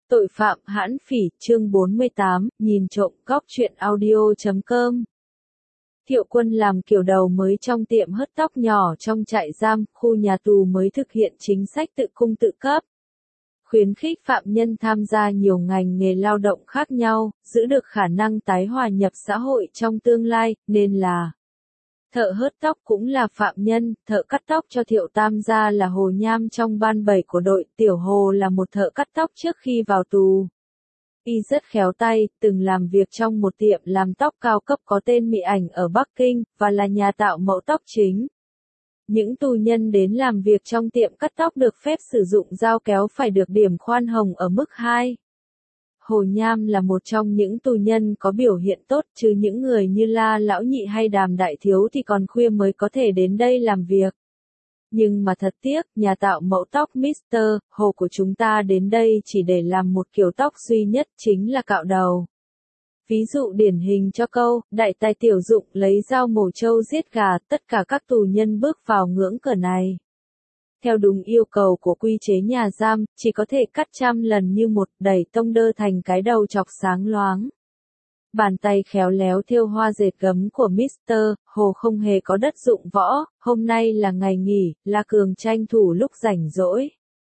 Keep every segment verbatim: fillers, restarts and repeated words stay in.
Tội phạm hãn phỉ, chương bốn mươi tám, nhìn trộm, góc truyện audio chấm com. Thiệu Quân làm kiểu đầu mới trong tiệm hớt tóc nhỏ trong trại giam, khu nhà tù mới thực hiện chính sách tự cung tự cấp. Khuyến khích phạm nhân tham gia nhiều ngành nghề lao động khác nhau, giữ được khả năng tái hòa nhập xã hội trong tương lai, nên là thợ hớt tóc cũng là phạm nhân, thợ cắt tóc cho Thiệu Tam gia là Hồ Nham trong ban bảy của đội, Tiểu Hồ là một thợ cắt tóc trước khi vào tù. Y rất khéo tay, từng làm việc trong một tiệm làm tóc cao cấp có tên Mỹ Ảnh ở Bắc Kinh, và là nhà tạo mẫu tóc chính. Những tù nhân đến làm việc trong tiệm cắt tóc được phép sử dụng dao kéo phải được điểm khoan hồng ở mức hai. Hồ Nham là một trong những tù nhân có biểu hiện tốt, chứ những người như La Lão Nhị hay Đàm Đại Thiếu thì còn khuya mới có thể đến đây làm việc. Nhưng mà thật tiếc, nhà tạo mẫu tóc mít tơ Hồ của chúng ta đến đây chỉ để làm một kiểu tóc duy nhất, chính là cạo đầu. Ví dụ điển hình cho câu, đại tài tiểu dụng lấy dao mổ trâu giết gà, tất cả các tù nhân bước vào ngưỡng cửa này. Theo đúng yêu cầu của quy chế nhà giam, chỉ có thể cắt trăm lần như một, đẩy tông đơ thành cái đầu chọc sáng loáng. Bàn tay khéo léo thêu hoa dệt gấm của mít tơ Hồ không hề có đất dụng võ, hôm nay là ngày nghỉ, La Cường tranh thủ lúc rảnh rỗi.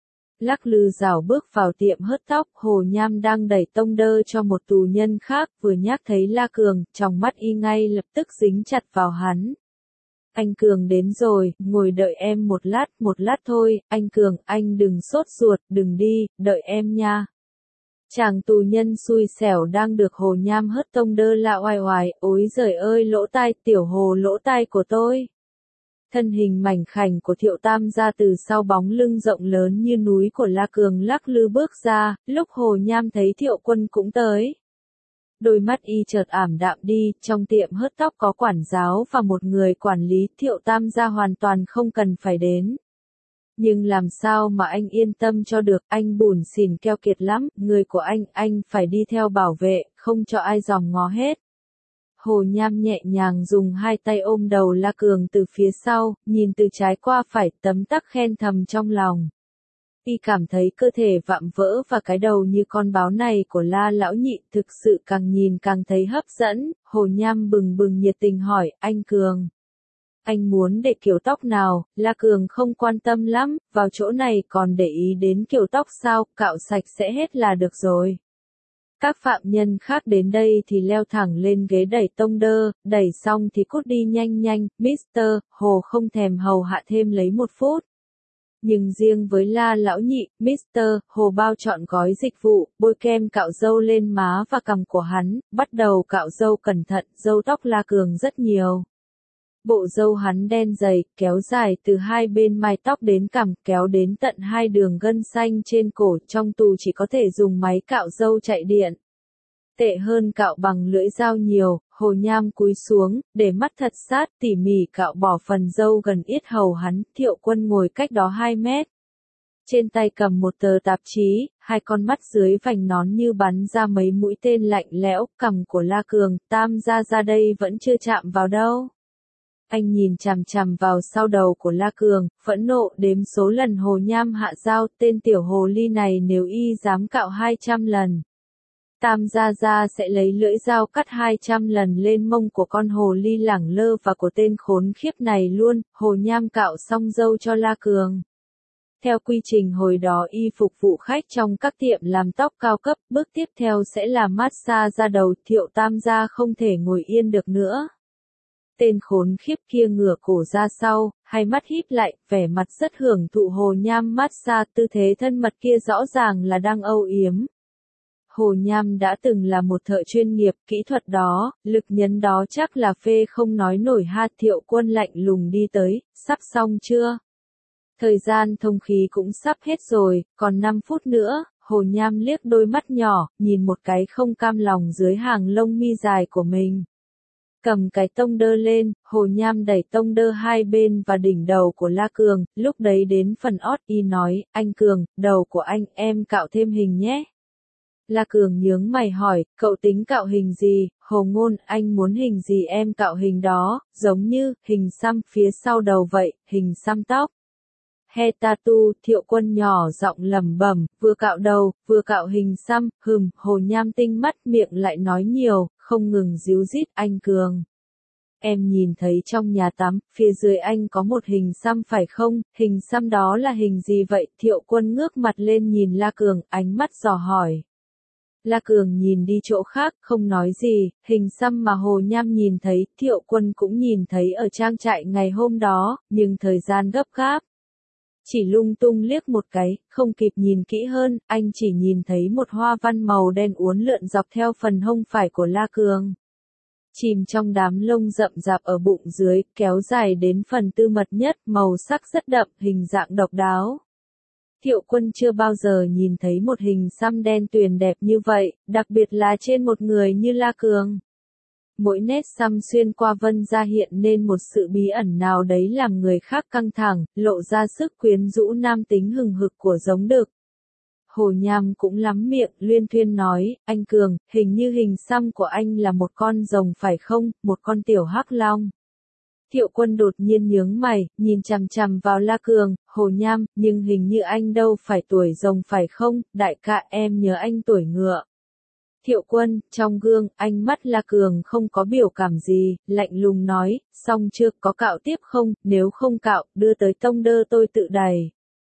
Lắc lư rảo bước vào tiệm hớt tóc, Hồ Nham đang đẩy tông đơ cho một tù nhân khác, vừa nhắc thấy La Cường, trong mắt y ngay lập tức dính chặt vào hắn. Anh Cường đến rồi, ngồi đợi em một lát, một lát thôi, anh Cường, anh đừng sốt ruột, đừng đi, đợi em nha. Chàng tù nhân xui xẻo đang được Hồ Nham hớt tông đơ lạ oai oái, ối giời ơi lỗ tai, Tiểu Hồ lỗ tai của tôi. Thân hình mảnh khảnh của Thiệu Tam gia từ sau bóng lưng rộng lớn như núi của La Cường lắc lư bước ra, lúc Hồ Nham thấy Thiệu Quân cũng tới. Đôi mắt y chợt ảm đạm đi, trong tiệm hớt tóc có quản giáo và một người quản lý, Thiệu Tam gia hoàn toàn không cần phải đến. Nhưng làm sao mà anh yên tâm cho được, anh bủn xỉn keo kiệt lắm, người của anh, anh phải đi theo bảo vệ, không cho ai dòm ngó hết. Hồ Nham nhẹ nhàng dùng hai tay ôm đầu La Cường từ phía sau, nhìn từ trái qua phải, tấm tắc khen thầm trong lòng. Y cảm thấy cơ thể vạm vỡ và cái đầu như con báo này của La Lão Nhị thực sự càng nhìn càng thấy hấp dẫn. Hồ Nham bừng bừng nhiệt tình hỏi, anh Cường, anh muốn để kiểu tóc nào? La Cường không quan tâm lắm, vào chỗ này còn để ý đến kiểu tóc sao, cạo sạch sẽ hết là được rồi. Các phạm nhân khác đến đây thì leo thẳng lên ghế đẩy tông đơ, đẩy xong thì cút đi nhanh nhanh, mít tơ Hồ không thèm hầu hạ thêm lấy một phút. Nhưng riêng với La Lão Nhị, mít tơ Hồ bao trọn gói dịch vụ, bôi kem cạo râu lên má và cằm của hắn, bắt đầu cạo râu cẩn thận, râu tóc La Cường rất nhiều. Bộ râu hắn đen dày, kéo dài từ hai bên mai tóc đến cằm, kéo đến tận hai đường gân xanh trên cổ, trong tù chỉ có thể dùng máy cạo râu chạy điện. Tệ hơn cạo bằng lưỡi dao nhiều. Hồ Nham cúi xuống, để mắt thật sát, tỉ mỉ cạo bỏ phần râu gần yết hầu hắn. Thiệu Quân ngồi cách đó hai mét. Trên tay cầm một tờ tạp chí, hai con mắt dưới vành nón như bắn ra mấy mũi tên lạnh lẽo, cằm của La Cường, Tam gia ra đây vẫn chưa chạm vào đâu. Anh nhìn chằm chằm vào sau đầu của La Cường, phẫn nộ đếm số lần Hồ Nham hạ dao, tên tiểu hồ ly này nếu y dám cạo hai trăm lần. Tam gia gia sẽ lấy lưỡi dao cắt hai trăm lần lên mông của con hồ ly lẳng lơ và của tên khốn khiếp này luôn. Hồ Nham cạo xong râu cho La Cường. Theo quy trình hồi đó y phục vụ khách trong các tiệm làm tóc cao cấp, bước tiếp theo sẽ là massage da đầu. Thiệu Tam gia không thể ngồi yên được nữa. Tên khốn khiếp kia ngửa cổ ra sau, hai mắt híp lại, vẻ mặt rất hưởng thụ Hồ Nham massage, tư thế thân mật kia rõ ràng là đang âu yếm. Hồ Nham đã từng là một thợ chuyên nghiệp, kỹ thuật đó, lực nhấn đó chắc là phê không nói nổi ha. Thiệu Quân lạnh lùng đi tới, sắp xong chưa? Thời gian thông khí cũng sắp hết rồi, còn năm phút nữa. Hồ Nham liếc đôi mắt nhỏ, nhìn một cái không cam lòng dưới hàng lông mi dài của mình. Cầm cái tông đơ lên, Hồ Nham đẩy tông đơ hai bên và đỉnh đầu của La Cường, lúc đấy đến phần ót y nói, anh Cường, đầu của anh em cạo thêm hình nhé. La Cường nhướng mày hỏi, cậu tính cạo hình gì? Hồ Ngôn, anh muốn hình gì em cạo hình đó, giống như, hình xăm phía sau đầu vậy, hình xăm tóc. he tattoo, Thiệu Quân nhỏ giọng lẩm bẩm, vừa cạo đầu, vừa cạo hình xăm, hừm, Hồ Nham tinh mắt miệng lại nói nhiều, không ngừng díu dít, anh Cường. Em nhìn thấy trong nhà tắm, phía dưới anh có một hình xăm phải không, hình xăm đó là hình gì vậy? Thiệu Quân ngước mặt lên nhìn La Cường, ánh mắt dò hỏi. La Cường nhìn đi chỗ khác, không nói gì, hình xăm mà Hồ Nham nhìn thấy, Thiệu Quân cũng nhìn thấy ở trang trại ngày hôm đó, nhưng thời gian gấp gáp. Chỉ lung tung liếc một cái, không kịp nhìn kỹ hơn, anh chỉ nhìn thấy một hoa văn màu đen uốn lượn dọc theo phần hông phải của La Cường. Chìm trong đám lông rậm rạp ở bụng dưới, kéo dài đến phần tư mật nhất, màu sắc rất đậm, hình dạng độc đáo. Thiệu Quân chưa bao giờ nhìn thấy một hình xăm đen tuyền đẹp như vậy, đặc biệt là trên một người như La Cường. Mỗi nét xăm xuyên qua vân da hiện nên một sự bí ẩn nào đấy làm người khác căng thẳng, lộ ra sức quyến rũ nam tính hừng hực của giống đực. Hồ Nham cũng lắm miệng, luyên thuyên nói, anh Cường, hình như hình xăm của anh là một con rồng phải không, một con tiểu hắc long. Thiệu Quân đột nhiên nhướng mày, nhìn chằm chằm vào La Cường, Hồ Nham, nhưng hình như anh đâu phải tuổi rồng phải không, đại ca em nhớ anh tuổi ngựa. Thiệu Quân, trong gương, ánh mắt La Cường không có biểu cảm gì, lạnh lùng nói, xong chưa, có cạo tiếp không, nếu không cạo, đưa tới tông đơ tôi tự đày.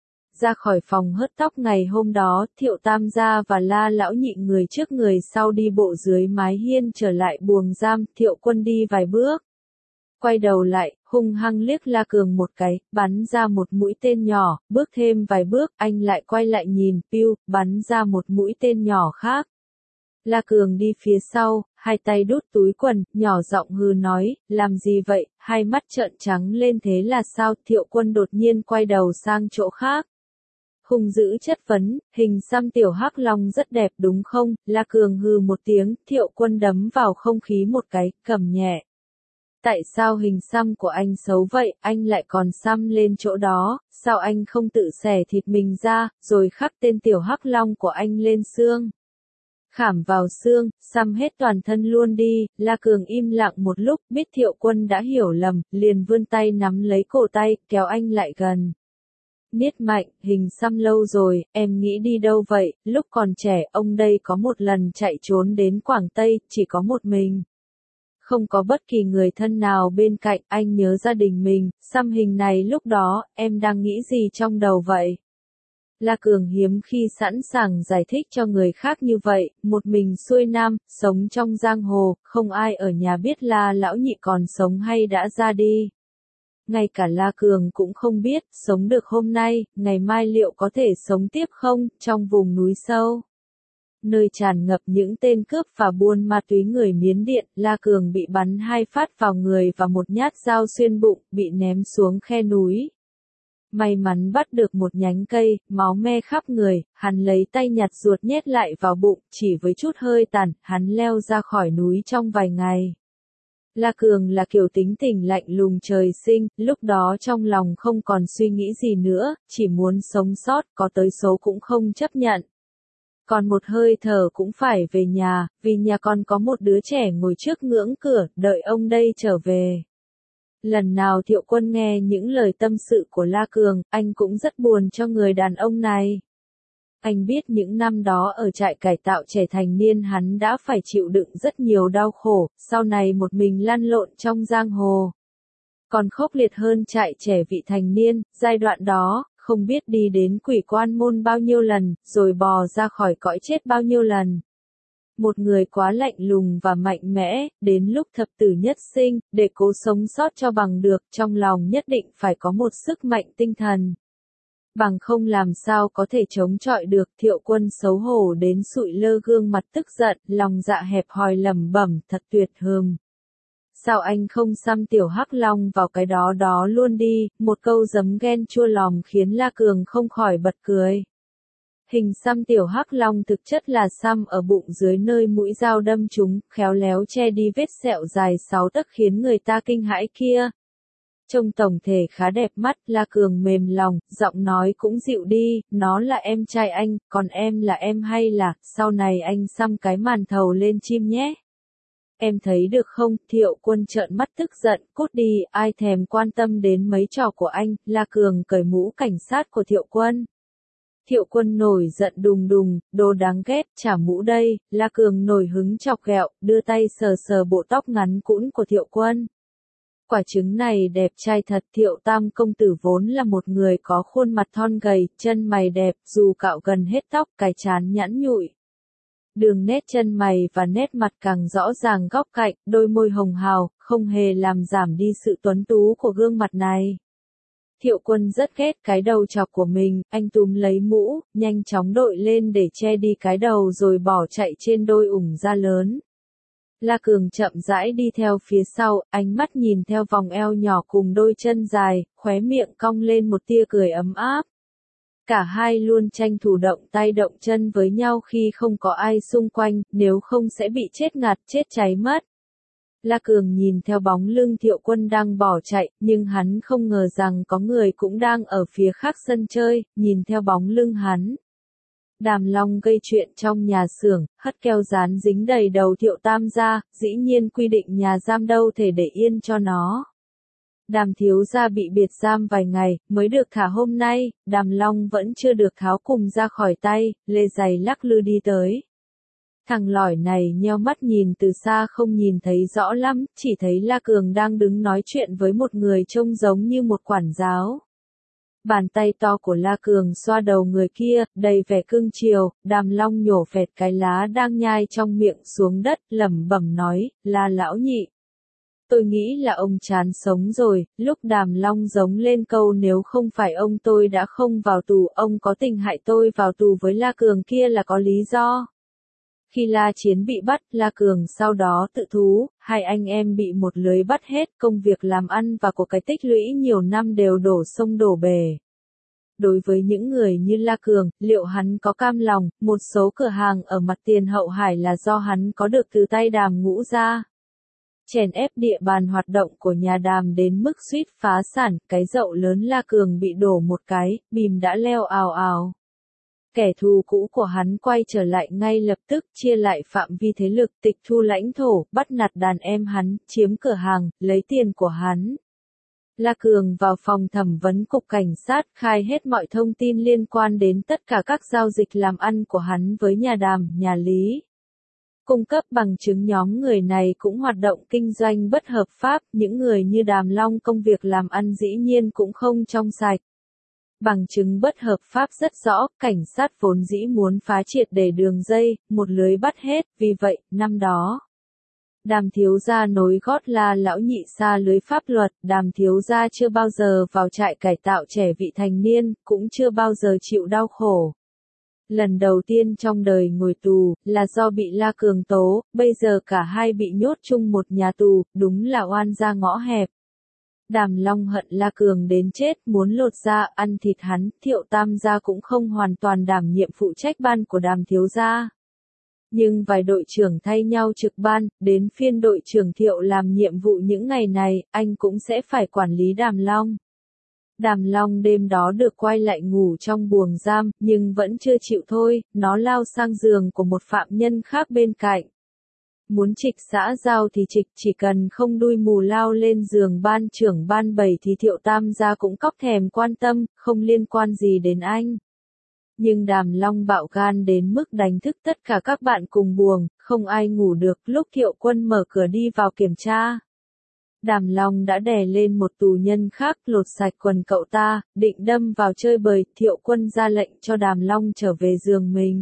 Ra khỏi phòng hớt tóc ngày hôm đó, Thiệu Tam gia và La lão nhị người trước người sau đi bộ dưới mái hiên trở lại buồng giam, Thiệu Quân đi vài bước. Quay đầu lại, hung hăng liếc La Cường một cái, bắn ra một mũi tên nhỏ, bước thêm vài bước, anh lại quay lại nhìn, piu, bắn ra một mũi tên nhỏ khác. La Cường đi phía sau, hai tay đút túi quần, nhỏ giọng hừ nói, làm gì vậy, hai mắt trợn trắng lên thế là sao, Thiệu Quân đột nhiên quay đầu sang chỗ khác. Hung dữ chất vấn, hình xăm tiểu hắc long rất đẹp đúng không, La Cường hừ một tiếng, Thiệu Quân đấm vào không khí một cái, cầm nhẹ. Tại sao hình xăm của anh xấu vậy, anh lại còn xăm lên chỗ đó, sao anh không tự xẻ thịt mình ra, rồi khắc tên tiểu hắc long của anh lên xương? Khảm vào xương, xăm hết toàn thân luôn đi, La Cường im lặng một lúc, biết Thiệu Quân đã hiểu lầm, liền vươn tay nắm lấy cổ tay, kéo anh lại gần. Niết mạnh, hình xăm lâu rồi, em nghĩ đi đâu vậy, lúc còn trẻ, ông đây có một lần chạy trốn đến Quảng Tây, chỉ có một mình. Không có bất kỳ người thân nào bên cạnh, anh nhớ gia đình mình, xăm hình này lúc đó, em đang nghĩ gì trong đầu vậy? La Cường hiếm khi sẵn sàng giải thích cho người khác như vậy, một mình xuôi nam, sống trong giang hồ, không ai ở nhà biết La lão nhị còn sống hay đã ra đi. Ngay cả La Cường cũng không biết, sống được hôm nay, ngày mai liệu có thể sống tiếp không, trong vùng núi sâu. Nơi tràn ngập những tên cướp và buôn ma túy người Miến Điện, La Cường bị bắn hai phát vào người và một nhát dao xuyên bụng, bị ném xuống khe núi. May mắn bắt được một nhánh cây, máu me khắp người, hắn lấy tay nhặt ruột nhét lại vào bụng, chỉ với chút hơi tàn, hắn leo ra khỏi núi trong vài ngày. La Cường là kiểu tính tình lạnh lùng trời sinh, lúc đó trong lòng không còn suy nghĩ gì nữa, chỉ muốn sống sót, có tới số cũng không chấp nhận. Còn một hơi thở cũng phải về nhà, vì nhà còn có một đứa trẻ ngồi trước ngưỡng cửa, đợi ông đây trở về. Lần nào Thiệu Quân nghe những lời tâm sự của La Cường, anh cũng rất buồn cho người đàn ông này. Anh biết những năm đó ở trại cải tạo trẻ thành niên hắn đã phải chịu đựng rất nhiều đau khổ, sau này một mình lăn lộn trong giang hồ. Còn khốc liệt hơn trại trẻ vị thành niên, giai đoạn đó, không biết đi đến quỷ quan môn bao nhiêu lần, rồi bò ra khỏi cõi chết bao nhiêu lần. Một người quá lạnh lùng và mạnh mẽ, đến lúc thập tử nhất sinh, để cố sống sót cho bằng được, trong lòng nhất định phải có một sức mạnh tinh thần. Bằng không làm sao có thể chống chọi được, Thiệu Quân xấu hổ đến sụi lơ gương mặt tức giận, lòng dạ hẹp hòi lẩm bẩm, thật tuyệt hừm. Sao anh không xăm tiểu hắc long vào cái đó đó luôn đi, một câu giấm ghen chua lòng khiến La Cường không khỏi bật cười. Hình xăm tiểu hắc long thực chất là xăm ở bụng dưới nơi mũi dao đâm trúng, khéo léo che đi vết sẹo dài sáu tấc khiến người ta kinh hãi kia. Trông tổng thể khá đẹp mắt, La Cường mềm lòng, giọng nói cũng dịu đi, nó là em trai anh, còn em là em hay là, sau này anh xăm cái màn thầu lên chim nhé. Em thấy được không, Thiệu Quân trợn mắt tức giận, cút đi, ai thèm quan tâm đến mấy trò của anh, La Cường cởi mũ cảnh sát của Thiệu Quân. Thiệu Quân nổi giận đùng đùng, đồ đáng ghét, trả mũ đây, La Cường nổi hứng chọc ghẹo, đưa tay sờ sờ bộ tóc ngắn cũn của Thiệu Quân. Quả trứng này đẹp trai thật, Thiệu Tam công tử vốn là một người có khuôn mặt thon gầy, chân mày đẹp, dù cạo gần hết tóc, cái trán nhẵn nhụi. Đường nét chân mày và nét mặt càng rõ ràng góc cạnh, đôi môi hồng hào, không hề làm giảm đi sự tuấn tú của gương mặt này. Thiệu Quân rất ghét cái đầu chọc của mình, anh túm lấy mũ, nhanh chóng đội lên để che đi cái đầu rồi bỏ chạy trên đôi ủng da lớn. La Cường chậm rãi đi theo phía sau, ánh mắt nhìn theo vòng eo nhỏ cùng đôi chân dài, khóe miệng cong lên một tia cười ấm áp. Cả hai luôn tranh thủ động tay động chân với nhau khi không có ai xung quanh, nếu không sẽ bị chết ngạt, chết cháy mất. La Cường nhìn theo bóng lưng Thiệu Quân đang bỏ chạy, nhưng hắn không ngờ rằng có người cũng đang ở phía khác sân chơi, nhìn theo bóng lưng hắn. Đàm Long gây chuyện trong nhà xưởng, hất keo dán dính đầy đầu Thiệu Tam gia, dĩ nhiên quy định nhà giam đâu thể để yên cho nó. Đàm thiếu gia bị biệt giam vài ngày, mới được thả hôm nay, Đàm Long vẫn chưa được tháo cùng ra khỏi tay, lê giày lắc lư đi tới. Thằng lỏi này nheo mắt nhìn từ xa không nhìn thấy rõ lắm, chỉ thấy La Cường đang đứng nói chuyện với một người trông giống như một quản giáo. Bàn tay to của La Cường xoa đầu người kia, đầy vẻ cưng chiều, Đàm Long nhổ phẹt cái lá đang nhai trong miệng xuống đất, lẩm bẩm nói, La lão nhị. Tôi nghĩ là ông chán sống rồi, lúc Đàm Long giống lên câu nếu không phải ông tôi đã không vào tù, ông có tình hại tôi vào tù với La Cường kia là có lý do. Khi La Chiến bị bắt, La Cường sau đó tự thú, hai anh em bị một lưới bắt hết, công việc làm ăn và của cái tích lũy nhiều năm đều đổ sông đổ bể. Đối với những người như La Cường, liệu hắn có cam lòng, một số cửa hàng ở mặt tiền Hậu Hải là do hắn có được từ tay Đàm Ngũ ra. Chèn ép địa bàn hoạt động của nhà Đàm đến mức suýt phá sản, cái dậu lớn La Cường bị đổ một cái, bìm đã leo ào ào. Kẻ thù cũ của hắn quay trở lại ngay lập tức, chia lại phạm vi thế lực, tịch thu lãnh thổ, bắt nạt đàn em hắn, chiếm cửa hàng, lấy tiền của hắn. La Cường vào phòng thẩm vấn cục cảnh sát, khai hết mọi thông tin liên quan đến tất cả các giao dịch làm ăn của hắn với nhà Đàm, nhà Lý. Cung cấp bằng chứng nhóm người này cũng hoạt động kinh doanh bất hợp pháp, những người như Đàm Long công việc làm ăn dĩ nhiên cũng không trong sạch. Bằng chứng bất hợp pháp rất rõ, cảnh sát vốn dĩ muốn phá triệt để đường dây, một lưới bắt hết, vì vậy, năm đó. Đàm thiếu gia nối gót La lão nhị xa lưới pháp luật, Đàm thiếu gia chưa bao giờ vào trại cải tạo trẻ vị thành niên, cũng chưa bao giờ chịu đau khổ. Lần đầu tiên trong đời ngồi tù, là do bị La Cường tố, bây giờ cả hai bị nhốt chung một nhà tù, đúng là oan gia ngõ hẹp. Đàm Long hận La Cường đến chết, muốn lột da, ăn thịt hắn, Thiệu Tam gia cũng không hoàn toàn đảm nhiệm phụ trách ban của Đàm thiếu gia. Nhưng vài đội trưởng thay nhau trực ban, đến phiên đội trưởng Thiệu làm nhiệm vụ những ngày này, anh cũng sẽ phải quản lý Đàm Long. Đàm Long đêm đó được quay lại ngủ trong buồng giam, nhưng vẫn chưa chịu thôi, nó lao sang giường của một phạm nhân khác bên cạnh. Muốn trịch xã giao thì trịch, chỉ cần không đuôi mù lao lên giường ban trưởng ban bảy thì Thiệu Tam gia cũng cóc thèm quan tâm, không liên quan gì đến anh. Nhưng Đàm Long bạo gan đến mức đánh thức tất cả các bạn cùng buồng, không ai ngủ được, lúc Thiệu Quân mở cửa đi vào kiểm tra. Đàm Long đã đè lên một tù nhân khác, lột sạch quần cậu ta, định đâm vào chơi bời, Thiệu Quân ra lệnh cho Đàm Long trở về giường mình.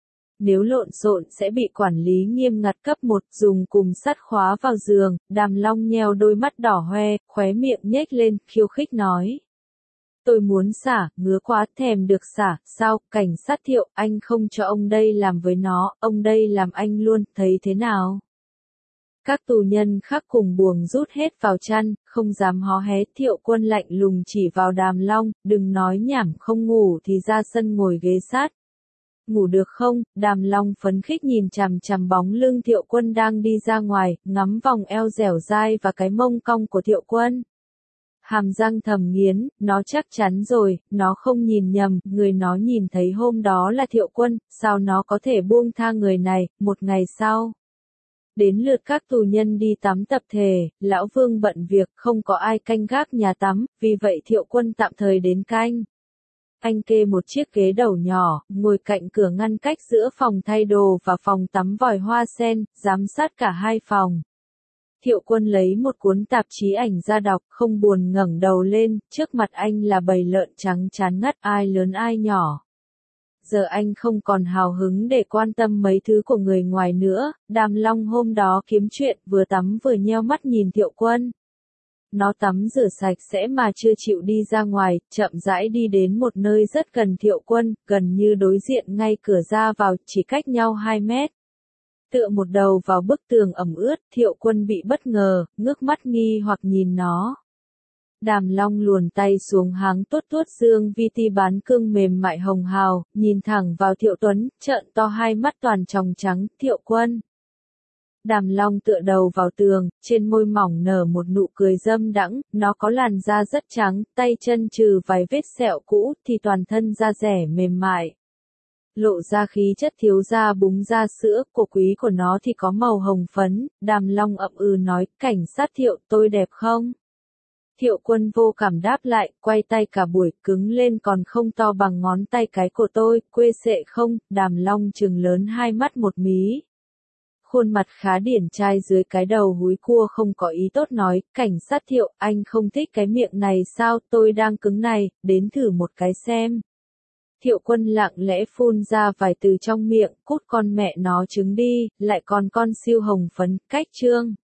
Nếu lộn xộn sẽ bị quản lý nghiêm ngặt cấp một, dùng cùm sắt khóa vào giường, Đàm Long nheo đôi mắt đỏ hoe, khóe miệng nhếch lên, khiêu khích nói. Tôi muốn xả, ngứa quá, thèm được xả, sao, cảnh sát Thiệu, anh không cho ông đây làm với nó, ông đây làm anh luôn, thấy thế nào? Các tù nhân khác cùng buồng rút hết vào chăn, không dám hó hé, Thiệu Quân lạnh lùng chỉ vào Đàm Long, đừng nói nhảm, không ngủ thì ra sân ngồi ghế sát. Ngủ được không? Đàm Long phấn khích nhìn chằm chằm bóng lưng Thiệu Quân đang đi ra ngoài, ngắm vòng eo dẻo dai và cái mông cong của Thiệu Quân. Hàm răng thầm nghiến, nó chắc chắn rồi, nó không nhìn nhầm, người nó nhìn thấy hôm đó là Thiệu Quân, sao nó có thể buông tha người này, một ngày sau. Đến lượt các tù nhân đi tắm tập thể, lão Vương bận việc không có ai canh gác nhà tắm, vì vậy Thiệu Quân tạm thời đến canh. Anh kê một chiếc ghế đầu nhỏ, ngồi cạnh cửa ngăn cách giữa phòng thay đồ và phòng tắm vòi hoa sen, giám sát cả hai phòng. Thiệu Quân lấy một cuốn tạp chí ảnh ra đọc, không buồn ngẩng đầu lên, trước mặt anh là bầy lợn trắng chán ngắt, ai lớn ai nhỏ. Giờ anh không còn hào hứng để quan tâm mấy thứ của người ngoài nữa, Đàm Long hôm đó kiếm chuyện, vừa tắm vừa nheo mắt nhìn Thiệu Quân. Nó tắm rửa sạch sẽ mà chưa chịu đi ra ngoài, chậm rãi đi đến một nơi rất gần Thiệu Quân, gần như đối diện ngay cửa ra vào, chỉ cách nhau hai mét. Tựa một đầu vào bức tường ẩm ướt, Thiệu Quân bị bất ngờ, ngước mắt nghi hoặc nhìn nó. Đàm Long luồn tay xuống háng tuốt tuốt dương vi ti bán cương mềm mại hồng hào, nhìn thẳng vào Thiệu Tuấn, trợn to hai mắt toàn tròng trắng, Thiệu Quân. Đàm Long tựa đầu vào tường, trên môi mỏng nở một nụ cười dâm đãng, nó có làn da rất trắng, tay chân trừ vài vết sẹo cũ, thì toàn thân da rẻ mềm mại. Lộ ra khí chất thiếu gia búng da sữa, cổ quý của nó thì có màu hồng phấn, Đàm Long ậm ừ nói, cảnh sát Thiệu, tôi đẹp không? Thiệu Quân vô cảm đáp lại, quay tay cả buổi, cứng lên còn không to bằng ngón tay cái của tôi, quê sệ không? Đàm Long trừng lớn hai mắt một mí. Khuôn mặt khá điển trai dưới cái đầu húi cua không có ý tốt nói, cảnh sát Thiệu, anh không thích cái miệng này sao, tôi đang cứng này, đến thử một cái xem. Thiệu Quân lặng lẽ phun ra vài từ trong miệng, cút con mẹ nó trứng đi, lại còn con siêu hồng phấn, cách trương.